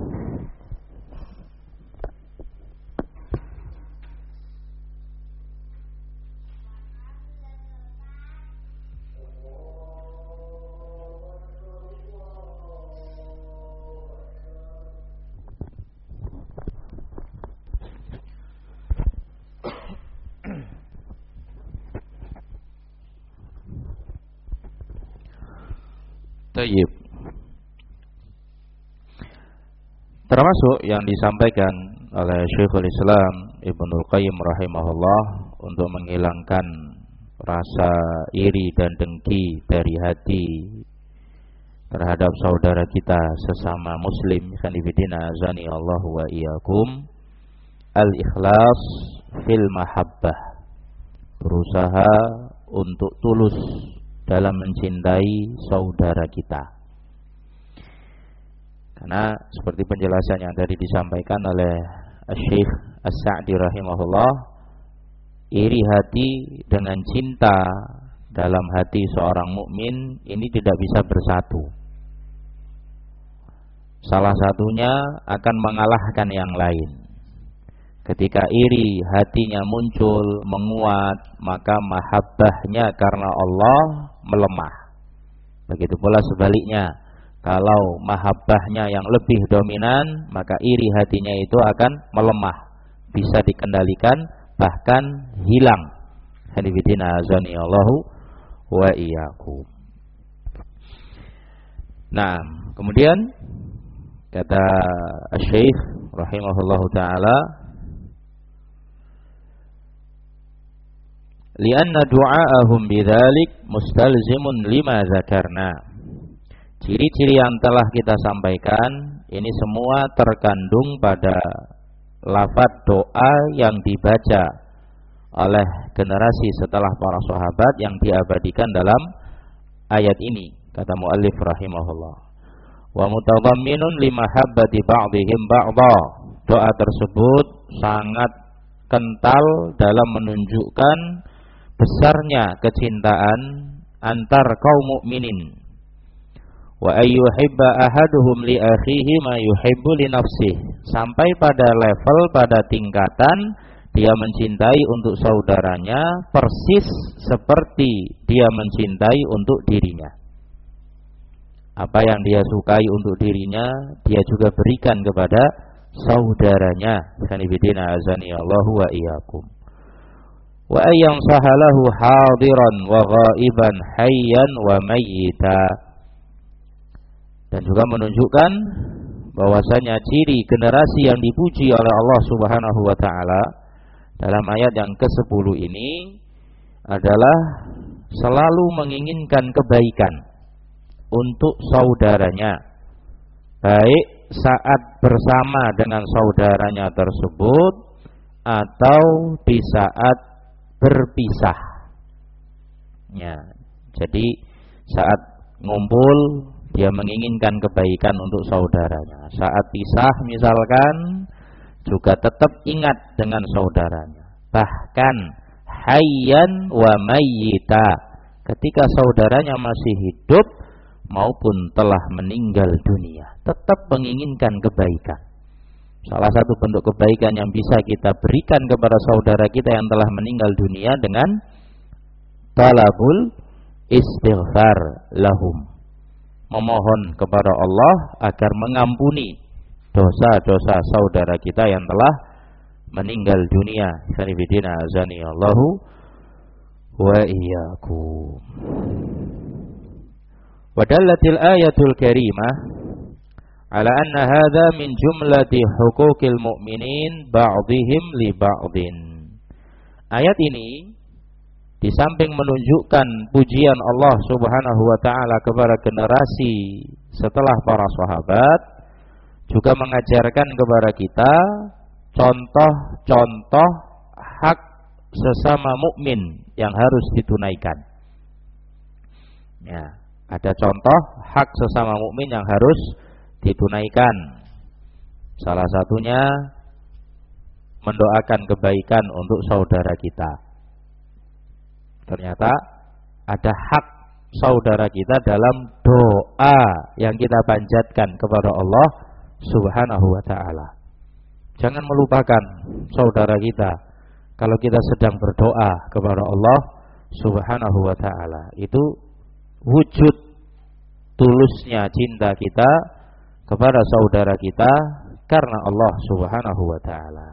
Tayyib. Termasuk yang disampaikan oleh Syekhul Islam Ibnul Qayyim rahimahullah untuk menghilangkan rasa iri dan dengki dari hati terhadap saudara kita sesama muslim, khanifidina azani Allahu wa iyyakum, al-ikhlas fil mahabbah, berusaha untuk tulus dalam mencintai saudara kita. Karena seperti penjelasan yang tadi disampaikan oleh Syekh As-Sa'di rahimahullah, iri hati dengan cinta dalam hati seorang mukmin ini tidak bisa bersatu. Salah satunya akan mengalahkan yang lain. Ketika iri hatinya muncul, menguat, maka mahabbahnya karena Allah melemah. Begitu pula sebaliknya, kalau mahabbahnya yang lebih dominan, maka iri hatinya itu akan melemah, bisa dikendalikan, bahkan hilang. Hanifidina azani Allahu wa iyyakum. Nah, kemudian kata Syekh rahimahullahu taala, lianna du'aahum bidzalik mustalzimun lima zakarna. Ciri-ciri yang telah kita sampaikan ini semua terkandung pada lafaz doa yang dibaca oleh generasi setelah para sahabat yang diabadikan dalam ayat ini, kata muallif rahimahullah. Wa mutadamminun limahabbati ba'dihim ba'dha. Doa tersebut sangat kental dalam menunjukkan besarnya kecintaan antar kaum mukminin. Wa ayyuhibba ahaduhum li akhihi ma yuhibbu li nafsihi, sampai pada level, pada tingkatan dia mencintai untuk saudaranya persis seperti dia mencintai untuk dirinya. Apa yang dia sukai untuk dirinya, dia juga berikan kepada saudaranya. Khanifidina azani Allahu wa iyyakum. Wa ayyan sahalahu hadiran wa ghaiban hayyan wa mayyita. Dan juga menunjukkan bahwasanya ciri generasi yang dipuji oleh Allah Subhanahu wa taala dalam ayat yang kesepuluh ini adalah selalu menginginkan kebaikan untuk saudaranya, baik saat bersama dengan saudaranya tersebut atau di saat berpisah. Ya, jadi saat ngumpul dia menginginkan kebaikan untuk saudaranya. Saat pisah misalkan juga tetap ingat dengan saudaranya. Bahkan hayyan wa mayyita, ketika saudaranya masih hidup maupun telah meninggal dunia, tetap menginginkan kebaikan. Salah satu bentuk kebaikan yang bisa kita berikan kepada saudara kita yang telah meninggal dunia dengan talabul istighfar lahum, memohon kepada Allah agar mengampuni dosa-dosa saudara kita yang telah meninggal dunia. Sanibidina azani Allahu wa iyyakum. Wadallatil ayatul karimah ala anna hadha min jumlati hukukil mu'minin ba'dihim li ba'din. Ayat ini di samping menunjukkan pujian Allah Subhanahu wa taala kepada generasi setelah para sahabat, juga mengajarkan kepada kita contoh-contoh hak sesama mukmin yang harus ditunaikan. Ya, ada contoh hak sesama mukmin yang harus ditunaikan. Salah satunya mendoakan kebaikan untuk saudara kita. Ternyata ada hak saudara kita dalam doa yang kita panjatkan kepada Allah Subhanahu wa ta'ala. Jangan melupakan saudara kita kalau kita sedang berdoa kepada Allah Subhanahu wa ta'ala. Itu wujud tulusnya cinta kita kepada saudara kita karena Allah Subhanahu wa ta'ala.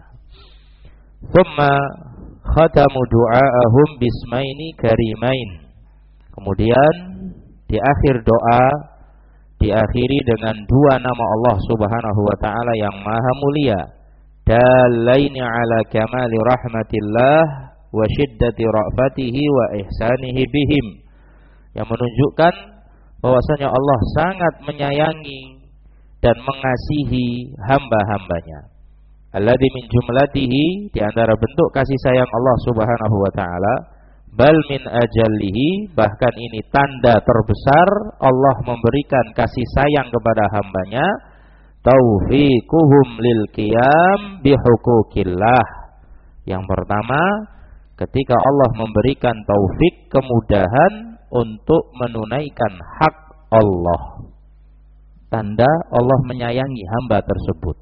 Thumma khatamu du'aahum bismaini karimain. Kemudian di akhir doa diakhiri dengan dua nama Allah Subhanahu wa ta'ala yang maha mulia, dalaini ala kamali rahmatillah wa syiddati ra'fatihi wa ihsanihi bihim, yang menunjukkan bahwasanya Allah sangat menyayangi dan mengasihi hamba-hambanya. Alladzi min jumlatihi, di antara bentuk kasih sayang Allah Subhanahu wa taala, bal min ajallihi, bahkan ini tanda terbesar Allah memberikan kasih sayang kepada hambanya, taufiquhum lil qiyam bihuquqillah. Yang pertama, ketika Allah memberikan taufik, kemudahan untuk menunaikan hak Allah. Tanda Allah menyayangi hamba tersebut.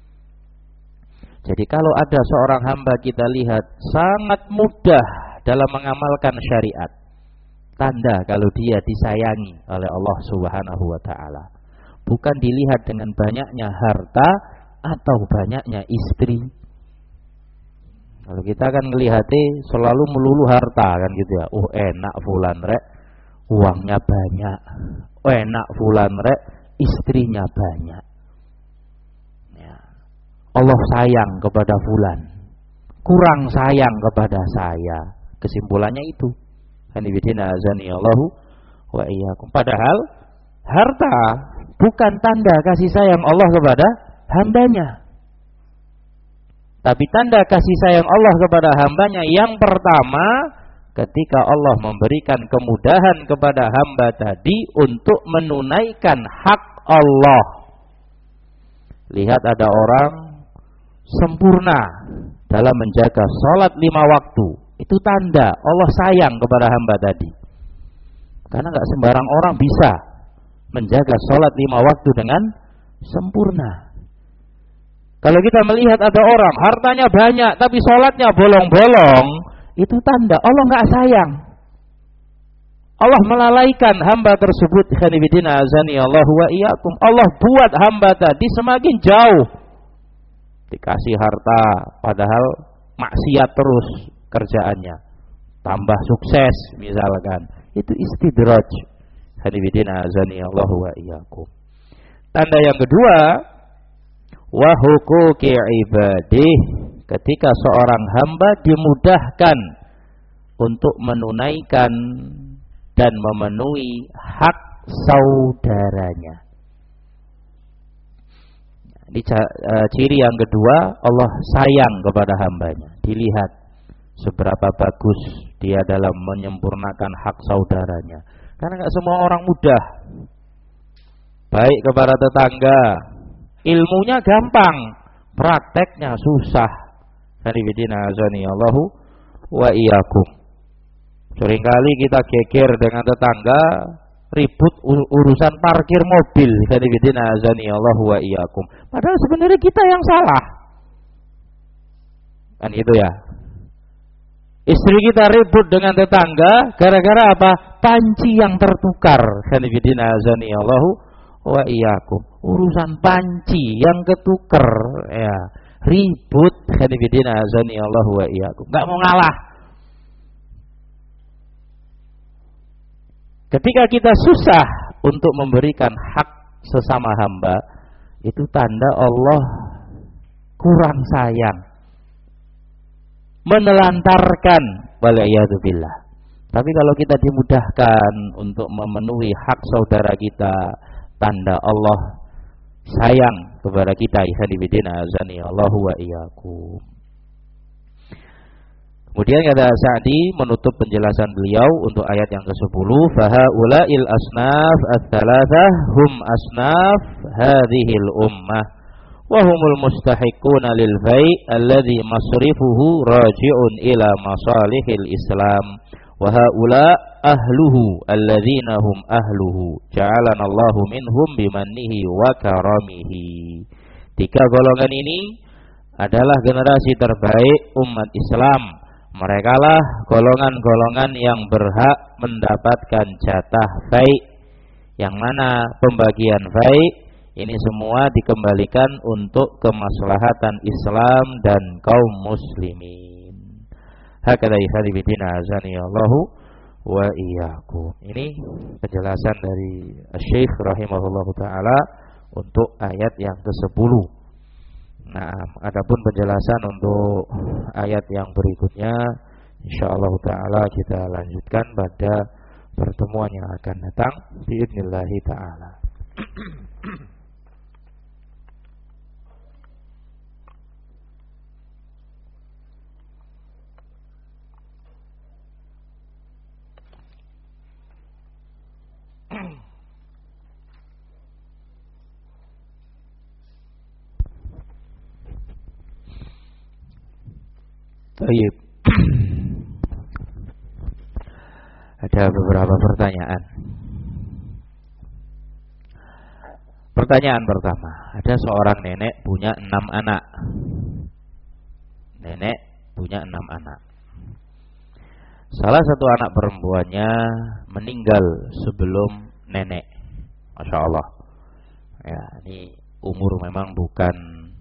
Jadi kalau ada seorang hamba kita lihat sangat mudah dalam mengamalkan syariat, tanda kalau dia disayangi oleh Allah Subhanahu wa ta'ala. Bukan dilihat dengan banyaknya harta atau banyaknya istri. Kalau kita kan melihatnya selalu melulu harta kan gitu ya. Oh enak fulan rek, uangnya banyak. Oh enak fulan rek, istrinya banyak. Allah sayang kepada fulan, kurang sayang kepada saya. Kesimpulannya itu. Hanifidina azani Allahu wa iyyakum. Padahal harta bukan tanda kasih sayang Allah kepada hambanya. Tapi tanda kasih sayang Allah kepada hambanya yang pertama, ketika Allah memberikan kemudahan kepada hamba tadi untuk menunaikan hak Allah. Lihat ada orang sempurna dalam menjaga sholat lima waktu, itu tanda Allah sayang kepada hamba tadi. Karena nggak sembarang orang bisa menjaga sholat lima waktu dengan sempurna. Kalau kita melihat ada orang hartanya banyak tapi sholatnya bolong-bolong, itu tanda Allah nggak sayang. Allah melalaikan hamba tersebut. Khanifidina azani Allahu wa iyyakum. Allah buat hamba tadi semakin jauh. Dikasih harta padahal maksiat terus kerjaannya, tambah sukses misalkan, itu istidraj. Hadirin azani Allah wa iyyakum. Tanda yang kedua, wa huquqi ibadih, ketika seorang hamba dimudahkan untuk menunaikan dan memenuhi hak saudaranya. Ini ciri yang kedua, Allah sayang kepada hambanya. Dilihat seberapa bagus dia dalam menyempurnakan hak saudaranya. Karena nggak semua orang mudah. Baik kepada tetangga, ilmunya gampang, prakteknya susah. Hanifidina azani Allahu wa iyyakum. Seringkali kita geger dengan tetangga, ribut urusan parkir mobil. Hanifidina azani Allahu wa iyyakum. Padahal sebenarnya kita yang salah. Kan itu ya. Istri kita ribut dengan tetangga gara-gara apa? Panci yang tertukar. Hanifidina azani Allahu wa iyyakum. Urusan panci yang ketukar ya. Ribut. Hanifidina azani Allahu wa iyyakum. Enggak mau ngalah. Ketika kita susah untuk memberikan hak sesama hamba, itu tanda Allah kurang sayang, menelantarkan, waliyadzubillah. Tapi kalau kita dimudahkan untuk memenuhi hak saudara kita, tanda Allah sayang kepada kita. Ihsanibidina azani Allahu wa iyyakum. Kemudian kata Sa'di menutup penjelasan beliau untuk ayat yang kesepuluh, fahaula'il asnaf ats-tsalatsah hum asnaf hadhil ummah wa humul mustahiquna lil fai' alladhi masrifuhu raji'un ila masalihil Islam wa haula ahluhu alladzina hum ahluhu ja'alana Allahu minhum bimannihi wa karamihi. Tiga golongan ini adalah generasi terbaik umat Islam. Mereka lah golongan-golongan yang berhak mendapatkan jatah fai', yang mana pembagian fai' ini semua dikembalikan untuk kemaslahatan Islam dan kaum muslimin. Hakadha ikhwani fillah azani Allahu wa iyyakum. Ini penjelasan dari Syekh rahimahullahu taala untuk ayat yang kesepuluh. Nah, adapun penjelasan untuk ayat yang berikutnya insyaallah taala kita lanjutkan pada pertemuan yang akan datang biidznillah taala. Baik. Ada beberapa pertanyaan. Pertanyaan pertama, ada seorang nenek punya enam anak. Nenek punya enam anak. Salah satu anak perempuannya meninggal sebelum nenek. Masya Allah. Ya, ini umur memang bukan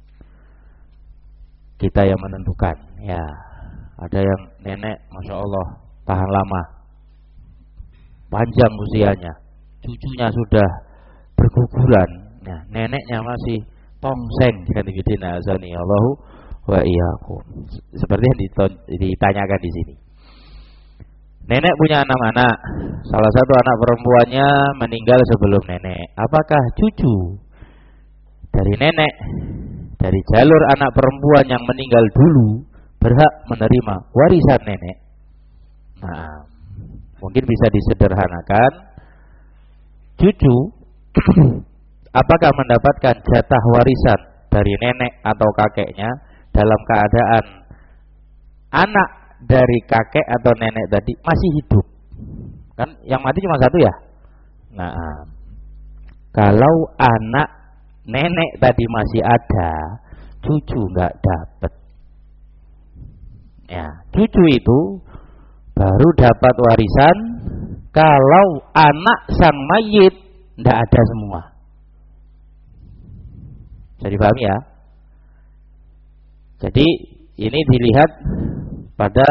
kita yang menentukan. Ya, ada yang nenek, masya Allah, tahan lama, panjang usianya, cucunya sudah berguguran, nah, neneknya masih tongseng. Allahu wa iyyakum. Seperti yang ditanyakan di sini. Nenek punya enam anak, salah satu anak perempuannya meninggal sebelum nenek. Apakah cucu dari nenek, dari jalur anak perempuan yang meninggal dulu, berhak menerima warisan nenek? Nah, mungkin bisa disederhanakan, cucu apakah mendapatkan jatah warisan dari nenek atau kakeknya dalam keadaan anak dari kakek atau nenek tadi masih hidup? Kan yang mati cuma satu ya. Nah, kalau anak nenek tadi masih ada, cucu nggak dapat. Ya, cucu itu baru dapat warisan kalau anak sang mayit tidak ada semua. Bisa dipahami ya? Jadi ini dilihat pada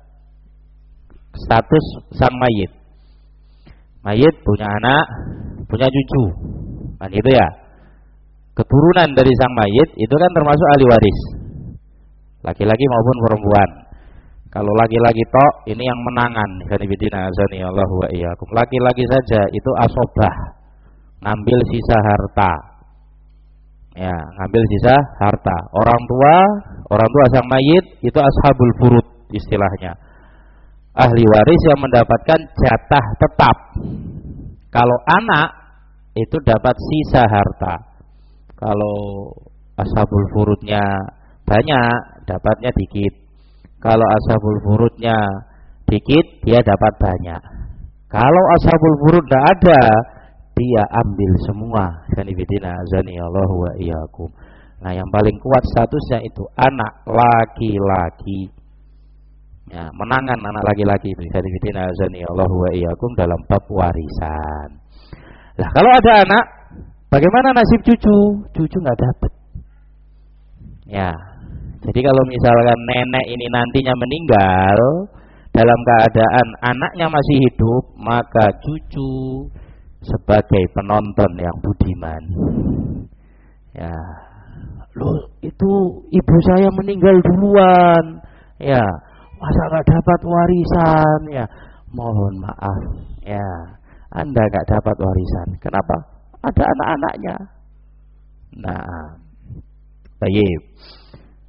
status sang mayit. Mayit punya anak, punya cucu, kan itu ya. Keturunan dari sang mayit itu kan termasuk ahli waris, laki-laki maupun perempuan. Kalau laki-laki tok, ini yang menangan. Laki-laki saja itu asobah, ngambil sisa harta. Ya, ngambil sisa harta. Orang tua, orang tua sang mayit itu ashabul furud istilahnya. Ahli waris yang mendapatkan jatah tetap. Kalau anak itu dapat sisa harta. Kalau ashabul furudnya banyak, dapatnya dikit. Kalau ashabul furudnya dikit, dia dapat banyak. Kalau ashabul furud tidak ada, dia ambil semua. Allahu wa iyyakum. Nah, yang paling kuat statusnya itu anak laki-laki. Ya, menangan anak laki-laki itu. Allahu wa iyyakum dalam bab warisan. Nah, kalau ada anak, bagaimana nasib cucu? Cucu nggak dapat. Ya. Jadi kalau misalkan nenek ini nantinya meninggal dalam keadaan anaknya masih hidup, maka cucu sebagai penonton yang budiman. Ya, loh itu ibu saya meninggal duluan. Ya, masa nggak dapat warisan? Ya, mohon maaf. Ya, Anda nggak dapat warisan. Kenapa? Ada anak-anaknya. Nah, baik.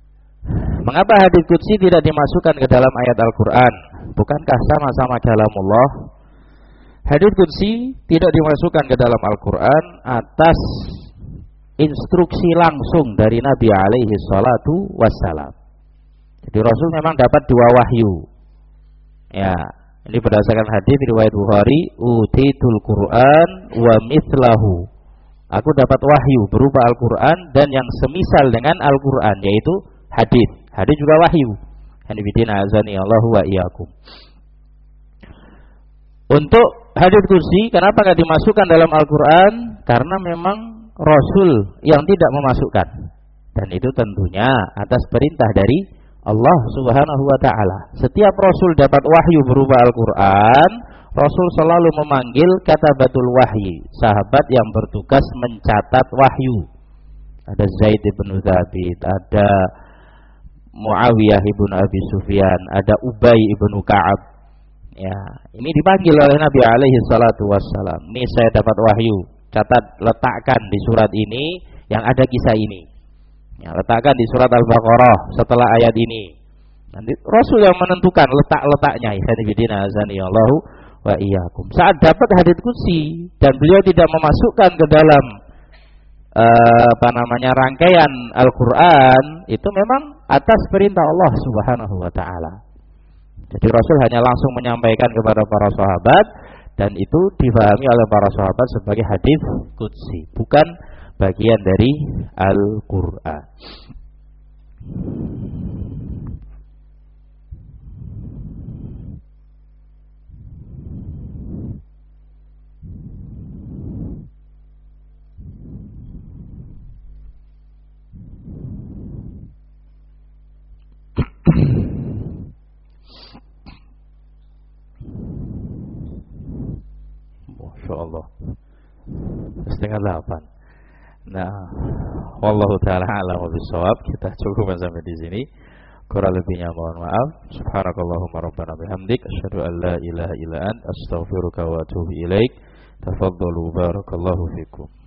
Mengapa hadits qudsi tidak dimasukkan ke dalam ayat Al-Quran? Bukankah sama-sama kalamullah? Hadits qudsi tidak dimasukkan ke dalam Al-Quran atas instruksi langsung dari Nabi alaihi salatu wassalam. Jadi Rasul memang dapat dua wahyu. Ya, ini berdasarkan hadis riwayat Bukhari, utitul Quran wa mithlahu. Aku dapat wahyu berupa Al-Quran dan yang semisal dengan Al-Quran, yaitu hadis. Hadis juga wahyu. Hanifidina azani Allahu wa iyyakum. Untuk hadis qudsi, kenapa tidak dimasukkan dalam Al-Quran? Karena memang Rasul yang tidak memasukkan. Dan itu tentunya atas perintah dari Allah subhanahu wa ta'ala. Setiap Rasul dapat wahyu berupa Al-Quran, Rasul selalu memanggil katabatul wahyi, sahabat yang bertugas mencatat wahyu. Ada Zaid bin Thabit, ada Muawiyah ibn Abi Sufyan, ada Ubay ibn Ka'ab. Ya, ini dipanggil oleh Nabi alaihi salatu wassalam. Ini saya dapat wahyu, catat, letakkan di surat ini yang ada kisah ini. Ya, letakkan di surat Al-Baqarah setelah ayat ini. Nanti Rasul yang menentukan letak-letaknya. Hanifidina azani Allahu wa iyyakum. Saat dapat hadits qudsi dan beliau tidak memasukkan ke dalam uh, apa namanya rangkaian Al-Qur'an, itu memang atas perintah Allah Subhanahu wa taala. Jadi Rasul hanya langsung menyampaikan kepada para sahabat dan itu difahami oleh para sahabat sebagai hadits qudsi, bukan bagian dari Al-Qur'an. Masya Allah, setengah delapan. Nah, wallahu ta'ala a'lam bishawab. Kita cukupkan sampai di sini. Kurang lebihnya mohon maaf. Subhanakallahumma rabbana bihamdik, asyhadu an la ilaha illa ant, astaghfiruka wa atubu ilaik. Tafadhalu barakallahu fikum.